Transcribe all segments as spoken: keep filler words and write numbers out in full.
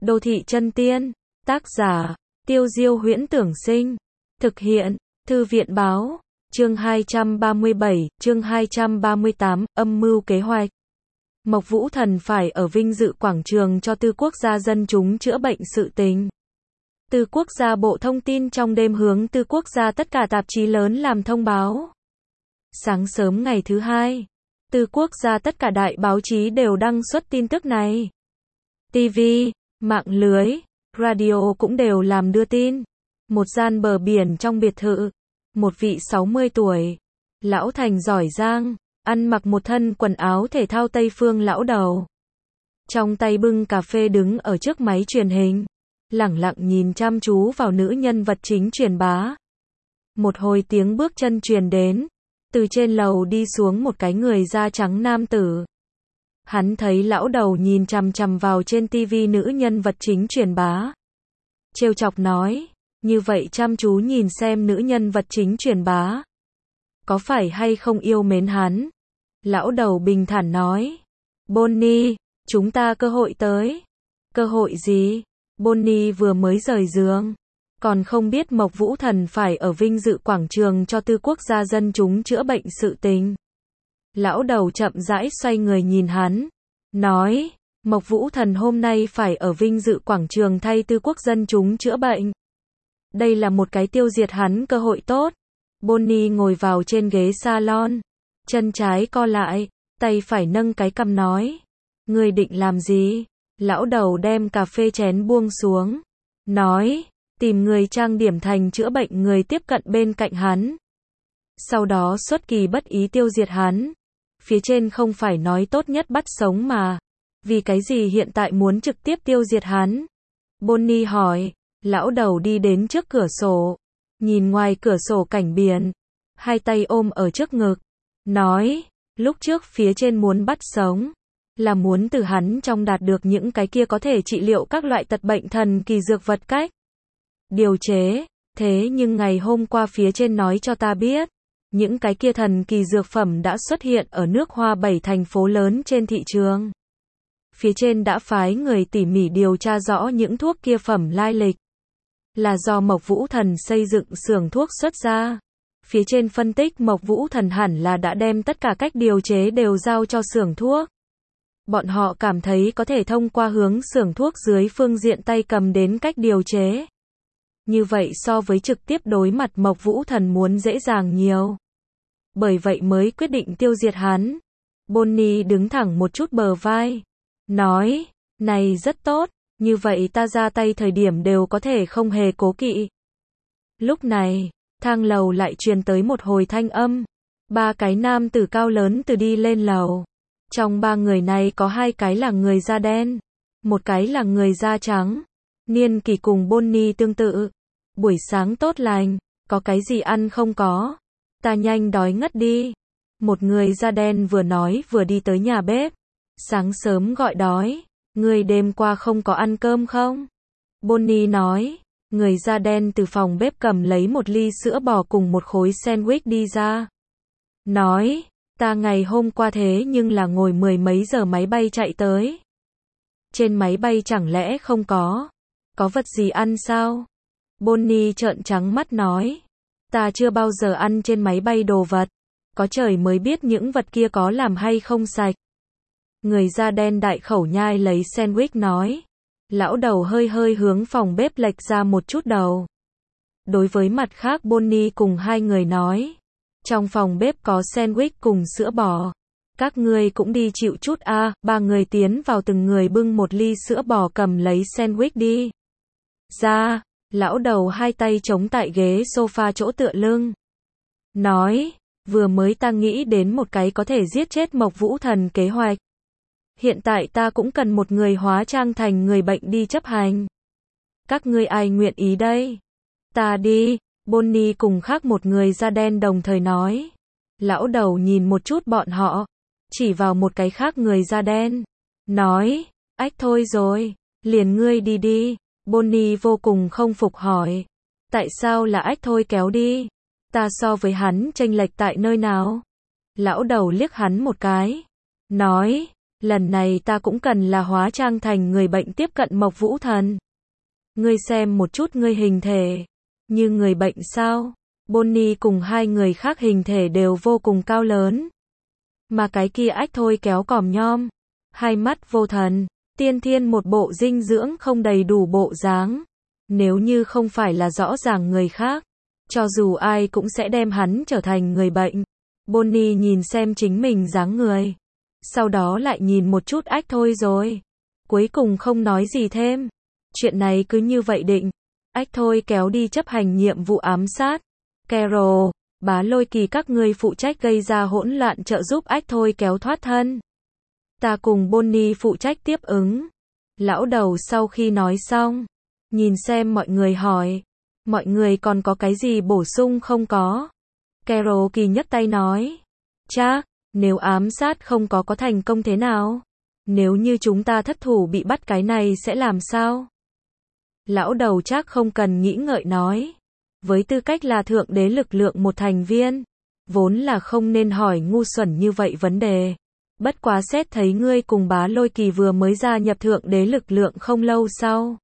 Đô thị chân tiên. Tác giả, Tiêu Diêu Huyễn Tưởng Sinh. Thực hiện, Thư viện Báo. Chương hai trăm ba mươi bảy, chương hai trăm ba mươi tám, âm mưu kế hoạch. Mộc Vũ Thần phải ở vinh dự quảng trường cho Tư Quốc gia dân chúng chữa bệnh sự tình. Tư Quốc gia Bộ Thông tin trong đêm hướng Tư Quốc gia tất cả tạp chí lớn làm thông báo. Sáng sớm ngày thứ hai, Tư Quốc gia tất cả đại báo chí đều đăng xuất tin tức này. ti vi, mạng lưới, radio cũng đều làm đưa tin. Một gian bờ biển trong biệt thự, một vị sáu mươi tuổi, lão thành giỏi giang, ăn mặc một thân quần áo thể thao Tây phương lão đầu. Trong tay bưng cà phê đứng ở trước máy truyền hình, lẳng lặng nhìn chăm chú vào nữ nhân vật chính truyền bá. Một hồi tiếng bước chân truyền đến, từ trên lầu đi xuống một cái người da trắng nam tử. Hắn thấy lão đầu nhìn chằm chằm vào trên tivi nữ nhân vật chính truyền bá. Trêu chọc nói, như vậy chăm chú nhìn xem nữ nhân vật chính truyền bá. Có phải hay không yêu mến hắn? Lão đầu bình thản nói, Bonnie, chúng ta cơ hội tới. Cơ hội gì? Bonnie vừa mới rời giường, còn không biết Mộc Vũ Thần phải ở vinh dự quảng trường cho Tư Quốc gia dân chúng chữa bệnh sự tình. Lão đầu chậm rãi xoay người nhìn hắn, nói, Mộc Vũ Thần hôm nay phải ở vinh dự quảng trường thay Tư Quốc dân chúng chữa bệnh. Đây là một cái tiêu diệt hắn cơ hội tốt. Bonnie ngồi vào trên ghế salon, chân trái co lại, tay phải nâng cái cằm nói, ngươi định làm gì? Lão đầu đem cà phê chén buông xuống, nói, tìm người trang điểm thành chữa bệnh người tiếp cận bên cạnh hắn. Sau đó xuất kỳ bất ý tiêu diệt hắn. Phía trên không phải nói tốt nhất bắt sống mà. Vì cái gì hiện tại muốn trực tiếp tiêu diệt hắn? Bonnie hỏi. Lão đầu đi đến trước cửa sổ, nhìn ngoài cửa sổ cảnh biển, hai tay ôm ở trước ngực, nói, lúc trước phía trên muốn bắt sống, là muốn từ hắn trong đạt được những cái kia có thể trị liệu các loại tật bệnh thần kỳ dược vật cách điều chế. Thế nhưng ngày hôm qua phía trên nói cho ta biết, những cái kia thần kỳ dược phẩm đã xuất hiện ở nước Hoa bảy thành phố lớn trên thị trường. Phía trên đã phái người tỉ mỉ điều tra rõ những thuốc kia phẩm lai lịch. Là do Mộc Vũ Thần xây dựng xưởng thuốc xuất ra. Phía trên phân tích Mộc Vũ Thần hẳn là đã đem tất cả cách điều chế đều giao cho xưởng thuốc. Bọn họ cảm thấy có thể thông qua hướng xưởng thuốc dưới phương diện tay cầm đến cách điều chế. Như vậy so với trực tiếp đối mặt Mộc Vũ Thần muốn dễ dàng nhiều. Bởi vậy mới quyết định tiêu diệt hắn. Bonnie đứng thẳng một chút bờ vai, nói, này rất tốt, như vậy ta ra tay thời điểm đều có thể không hề cố kỵ. Lúc này, thang lầu lại truyền tới một hồi thanh âm. Ba cái nam tử cao lớn từ đi lên lầu. Trong ba người này có hai cái là người da đen, một cái là người da trắng. Niên kỷ cùng Bonnie tương tự. Buổi sáng tốt lành, có cái gì ăn không có? Ta nhanh đói ngất đi. Một người da đen vừa nói vừa đi tới nhà bếp. Sáng sớm gọi đói, người đêm qua không có ăn cơm không? Bonnie nói, người da đen từ phòng bếp cầm lấy một ly sữa bò cùng một khối sandwich đi ra. Nói, ta ngày hôm qua thế nhưng là ngồi mười mấy giờ máy bay chạy tới. Trên máy bay chẳng lẽ không có? Có vật gì ăn sao? Bonnie trợn trắng mắt nói, ta chưa bao giờ ăn trên máy bay đồ vật. Có trời mới biết những vật kia có làm hay không sạch. Người da đen đại khẩu nhai lấy sandwich nói. Lão đầu hơi hơi hướng phòng bếp lệch ra một chút đầu. Đối với mặt khác Bonnie cùng hai người nói. Trong phòng bếp có sandwich cùng sữa bò. Các ngươi cũng đi chịu chút a. À. Ba người tiến vào từng người bưng một ly sữa bò cầm lấy sandwich đi ra. Lão đầu hai tay chống tại ghế sofa chỗ tựa lưng. Nói, vừa mới ta nghĩ đến một cái có thể giết chết Mộc Vũ Thần kế hoạch. Hiện tại ta cũng cần một người hóa trang thành người bệnh đi chấp hành. Các ngươi ai nguyện ý đây? Ta đi. Bonnie cùng khác một người da đen đồng thời nói. Lão đầu nhìn một chút bọn họ, chỉ vào một cái khác người da đen. Nói, ách thôi rồi, liền ngươi đi đi. Bonnie vô cùng không phục hỏi. Tại sao là ách thôi kéo đi? Ta so với hắn chênh lệch tại nơi nào? Lão đầu liếc hắn một cái. Nói, Lần này ta cũng cần là hóa trang thành người bệnh tiếp cận Mộc Vũ Thần. Ngươi xem một chút ngươi hình thể. Như người bệnh sao? Bonnie cùng hai người khác hình thể đều vô cùng cao lớn. Mà cái kia ách thôi kéo còm nhom. Hai mắt vô thần. Tiên thiên một bộ dinh dưỡng không đầy đủ bộ dáng. Nếu như không phải là rõ ràng người khác, cho dù ai cũng sẽ đem hắn trở thành người bệnh. Bonnie nhìn xem chính mình dáng người. Sau đó lại nhìn một chút ách thôi rồi. Cuối cùng không nói gì thêm. Chuyện này cứ như vậy định. Ách thôi kéo đi chấp hành nhiệm vụ ám sát. Carol, Bá Lôi Kỳ các ngươi phụ trách gây ra hỗn loạn trợ giúp ách thôi kéo thoát thân. Ta cùng Bonnie phụ trách tiếp ứng. Lão đầu sau khi nói xong, nhìn xem mọi người hỏi. Mọi người còn có cái gì bổ sung không có? Carol Kỳ nhấc tay nói. Chắc, nếu ám sát không có có thành công thế nào? Nếu như chúng ta thất thủ bị bắt cái này sẽ làm sao? Lão đầu chắc không cần nghĩ ngợi nói. Với tư cách là thượng đế lực lượng một thành viên, vốn là không nên hỏi ngu xuẩn như vậy vấn đề. Bất quá xét thấy ngươi cùng Bá Lôi Kỳ vừa mới gia nhập thượng đế lực lượng không lâu sau.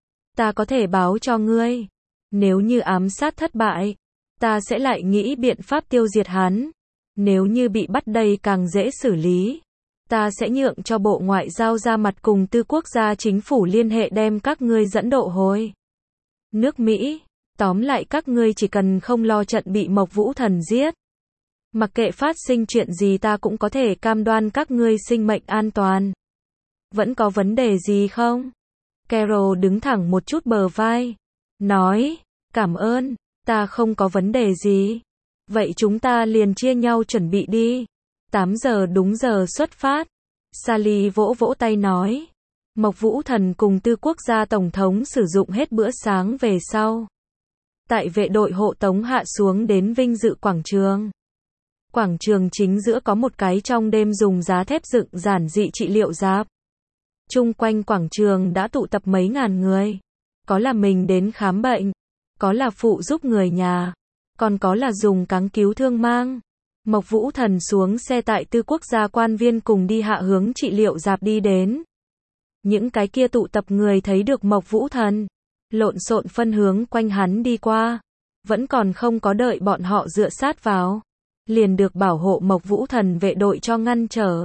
Ta có thể báo cho ngươi. Nếu như ám sát thất bại, ta sẽ lại nghĩ biện pháp tiêu diệt hắn. Nếu như bị bắt đây càng dễ xử lý. Ta sẽ nhượng cho Bộ Ngoại giao ra mặt cùng tư quốc gia chính phủ liên hệ đem các ngươi dẫn độ hồi nước Mỹ. Tóm lại các ngươi chỉ cần không lo trận bị Mộc Vũ Thần giết. Mặc kệ phát sinh chuyện gì ta cũng có thể cam đoan các ngươi sinh mệnh an toàn. Vẫn có vấn đề gì không? Carol đứng thẳng một chút bờ vai. Nói, cảm ơn, ta không có vấn đề gì. Vậy chúng ta liền chia nhau chuẩn bị đi. tám giờ đúng giờ xuất phát. Sally vỗ vỗ tay nói. Mộc Vũ Thần cùng tư quốc gia tổng thống sử dụng hết bữa sáng về sau. Tại vệ đội hộ tống hạ xuống đến vinh dự quảng trường. Quảng trường chính giữa có một cái trong đêm dùng giá thép dựng giản dị trị liệu giáp. Chung quanh quảng trường đã tụ tập mấy ngàn người. Có là mình đến khám bệnh. Có là phụ giúp người nhà. Còn có là dùng cáng cứu thương mang. Mộc Vũ Thần xuống xe tại tư quốc gia quan viên cùng đi hạ hướng trị liệu giáp đi đến. Những cái kia tụ tập người thấy được Mộc Vũ Thần. Lộn xộn phân hướng quanh hắn đi qua. Vẫn còn không có đợi bọn họ dựa sát vào. Liền được bảo hộ Mộc Vũ Thần vệ đội cho ngăn trở.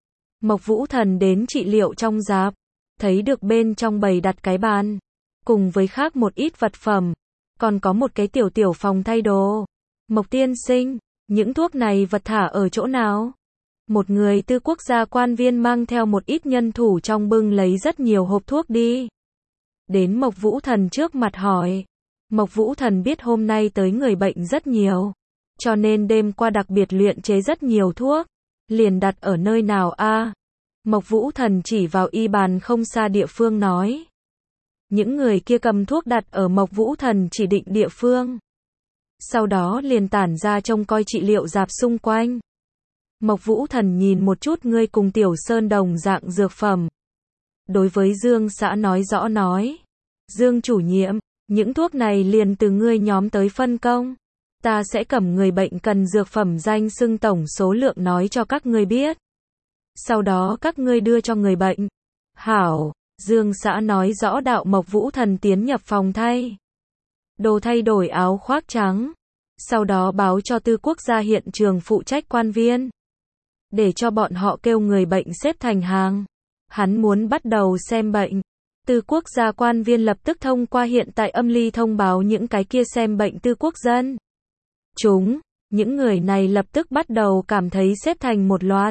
Mộc Vũ Thần đến trị liệu trong giáp. Thấy được bên trong bày đặt cái bàn. Cùng với khác một ít vật phẩm. Còn có một cái tiểu tiểu phòng thay đồ. Mộc tiên sinh, những thuốc này vật thả ở chỗ nào? Một người tư quốc gia quan viên mang theo một ít nhân thủ trong bưng lấy rất nhiều hộp thuốc đi. Đến Mộc Vũ Thần trước mặt hỏi. Mộc Vũ Thần biết hôm nay tới người bệnh rất nhiều. Cho nên đêm qua đặc biệt luyện chế rất nhiều thuốc. Liền đặt ở nơi nào a? Mộc Vũ Thần chỉ vào y bàn không xa địa phương nói. Những người kia cầm thuốc đặt ở Mộc Vũ Thần chỉ định địa phương. Sau đó liền tản ra trông coi trị liệu giáp xung quanh. Mộc Vũ Thần nhìn một chút ngươi cùng Tiểu Sơn đồng dạng dược phẩm. Đối với Dương xã nói rõ nói. Dương chủ nhiệm, những thuốc này liền từ ngươi nhóm tới phân công. Ta sẽ cầm người bệnh cần dược phẩm danh xưng tổng số lượng nói cho các ngươi biết. Sau đó các ngươi đưa cho người bệnh. Hảo, Dương xã nói rõ đạo Mộc Vũ Thần tiến nhập phòng thay. Đồ thay đổi áo khoác trắng. Sau đó báo cho tư quốc gia hiện trường phụ trách quan viên. Để cho bọn họ kêu người bệnh xếp thành hàng. Hắn muốn bắt đầu xem bệnh. Tư quốc gia quan viên lập tức thông qua hiện tại âm ly thông báo những cái kia xem bệnh tư quốc dân. Chúng, những người này lập tức bắt đầu cảm thấy xếp thành một loạt.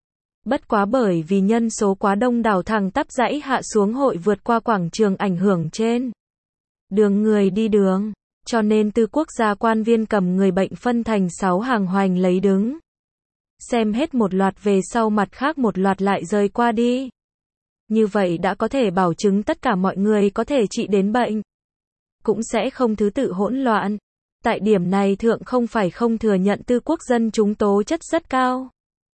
Bất quá bởi vì nhân số quá đông đảo thẳng tắp dãy hạ xuống hội vượt qua quảng trường ảnh hưởng trên. Đường người đi đường. Cho nên tư quốc gia quan viên cầm người bệnh phân thành sáu hàng hoành lấy đứng. Xem hết một loạt về sau mặt khác một loạt lại rời qua đi. Như vậy đã có thể bảo chứng tất cả mọi người có thể trị đến bệnh. Cũng sẽ không thứ tự hỗn loạn. Tại điểm này thượng không phải không thừa nhận tư quốc dân chúng tố chất rất cao.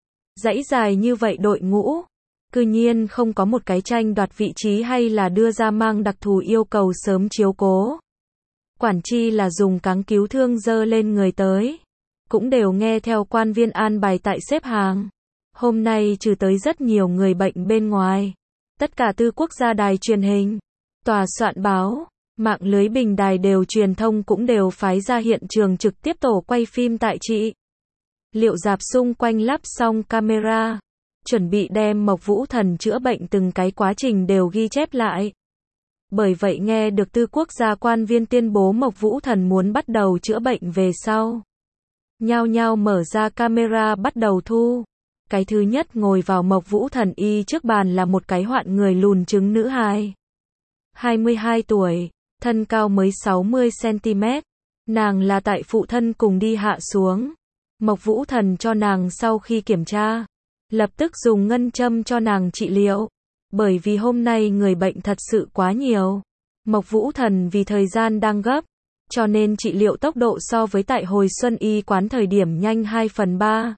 Dãy dài như vậy đội ngũ. Cư nhiên không có một cái tranh đoạt vị trí hay là đưa ra mang đặc thù yêu cầu sớm chiếu cố. Quản chi là dùng cáng cứu thương dơ lên người tới. Cũng đều nghe theo quan viên an bài tại xếp hàng. Hôm nay trừ tới rất nhiều người bệnh bên ngoài, tất cả tư quốc gia đài truyền hình, tòa soạn báo, mạng lưới bình đài đều truyền thông cũng đều phái ra hiện trường trực tiếp tổ quay phim tại trị liệu dạp xung quanh lắp xong camera, chuẩn bị đem Mộc Vũ Thần chữa bệnh từng cái quá trình đều ghi chép lại. Bởi vậy nghe được tư quốc gia quan viên tuyên bố Mộc Vũ Thần muốn bắt đầu chữa bệnh về sau, nhao nhao mở ra camera bắt đầu thu. Cái thứ nhất ngồi vào Mộc Vũ Thần y trước bàn là một cái hoạn người lùn trứng nữ hài. hai mươi hai tuổi, thân cao mới sáu mươi xăng ti mét. Nàng là tại phụ thân cùng đi hạ xuống. Mộc Vũ Thần cho nàng sau khi kiểm tra, lập tức dùng ngân châm cho nàng trị liệu. Bởi vì hôm nay người bệnh thật sự quá nhiều. Mộc Vũ Thần vì thời gian đang gấp, cho nên trị liệu tốc độ so với tại hồi xuân y quán thời điểm nhanh hai phần ba.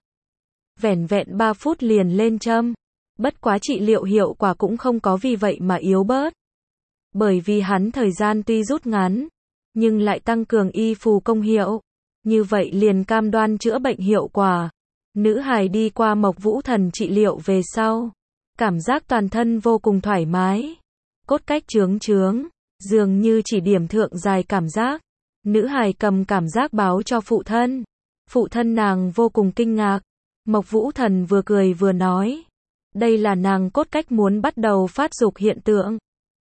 Vẻn vẹn ba phút liền lên châm. Bất quá trị liệu hiệu quả cũng không có vì vậy mà yếu bớt. Bởi vì hắn thời gian tuy rút ngắn, nhưng lại tăng cường y phù công hiệu. Như vậy liền cam đoan chữa bệnh hiệu quả. Nữ hài đi qua Mộc Vũ Thần trị liệu về sau, cảm giác toàn thân vô cùng thoải mái. Cốt cách chướng chướng, dường như chỉ điểm thượng dài cảm giác. Nữ hài cầm cảm giác báo cho phụ thân. Phụ thân nàng vô cùng kinh ngạc. Mộc Vũ Thần vừa cười vừa nói, đây là nàng cốt cách muốn bắt đầu phát dục hiện tượng.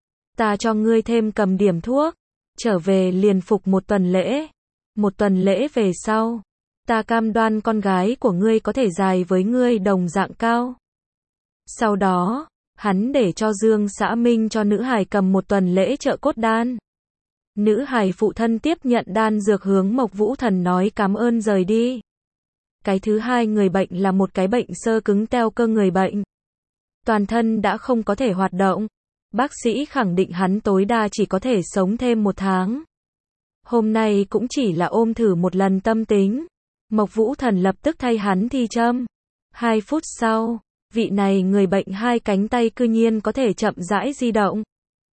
Ta cho ngươi thêm cầm điểm thuốc, trở về liền phục một tuần lễ. Một tuần lễ về sau, ta cam đoan con gái của ngươi có thể dài với ngươi đồng dạng cao. Sau đó, hắn để cho Dương Xã Minh cho nữ hài cầm một tuần lễ trợ cốt đan. Nữ hài phụ thân tiếp nhận đan dược hướng Mộc Vũ Thần nói cảm ơn rời đi. Cái thứ hai người bệnh là một cái bệnh xơ cứng teo cơ người bệnh. Toàn thân đã không có thể hoạt động. Bác sĩ khẳng định hắn tối đa chỉ có thể sống thêm một tháng. Hôm nay cũng chỉ là ôm thử một lần tâm tính. Mộc Vũ Thần lập tức thay hắn thi châm. Hai phút sau, vị này người bệnh hai cánh tay cư nhiên có thể chậm rãi di động.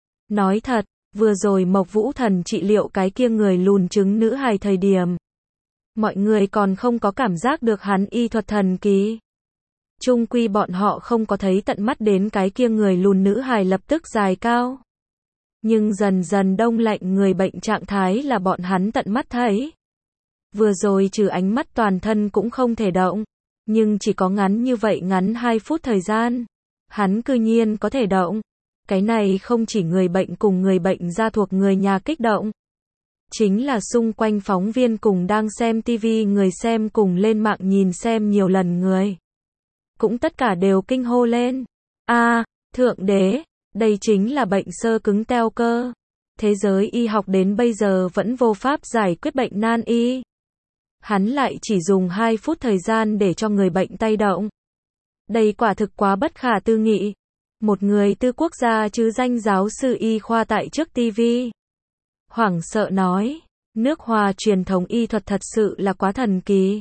Nói thật, vừa rồi Mộc Vũ Thần trị liệu cái kia người lùn trứng nữ hài thời điểm, mọi người còn không có cảm giác được hắn y thuật thần kỳ. Chung quy bọn họ không có thấy tận mắt đến cái kia người lùn nữ hài lập tức dài cao. Nhưng dần dần đông lạnh người bệnh trạng thái là bọn hắn tận mắt thấy. Vừa rồi trừ ánh mắt toàn thân cũng không thể động. Nhưng chỉ có ngắn như vậy ngắn hai phút thời gian. Hắn cư nhiên có thể động. Cái này không chỉ người bệnh cùng người bệnh gia thuộc người nhà kích động. Chính là xung quanh phóng viên cùng đang xem tivi người xem cùng lên mạng nhìn xem nhiều lần người. Cũng tất cả đều kinh hô lên. A, Thượng Đế, đây chính là bệnh xơ cứng teo cơ. Thế giới y học đến bây giờ vẫn vô pháp giải quyết bệnh nan y. Hắn lại chỉ dùng hai phút thời gian để cho người bệnh tay động. Đây quả thực quá bất khả tư nghị. Một người tư quốc gia chứ danh giáo sư y khoa tại trước tivi. Hoảng sợ nói, nước Hoa truyền thống y thuật thật sự là quá thần kỳ.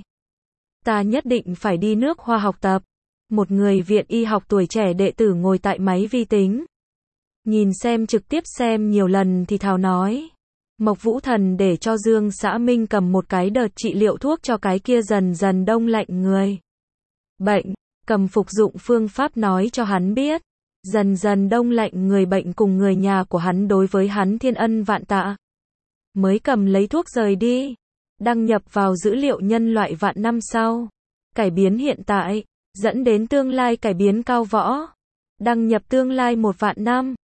Ta nhất định phải đi nước Hoa học tập. Một người viện y học tuổi trẻ đệ tử ngồi tại máy vi tính. Nhìn xem trực tiếp xem nhiều lần thì thào nói. Mộc Vũ Thần để cho Dương Xã Minh cầm một cái đợt trị liệu thuốc cho cái kia dần dần đông lạnh người bệnh, cầm phục dụng phương pháp nói cho hắn biết. Dần dần đông lạnh người bệnh cùng người nhà của hắn đối với hắn thiên ân vạn tạ. Mới cầm lấy thuốc rời đi. Đăng nhập vào dữ liệu nhân loại vạn năm sau. Cải biến hiện tại, dẫn đến tương lai cải biến cao võ. Đăng nhập tương lai một vạn năm.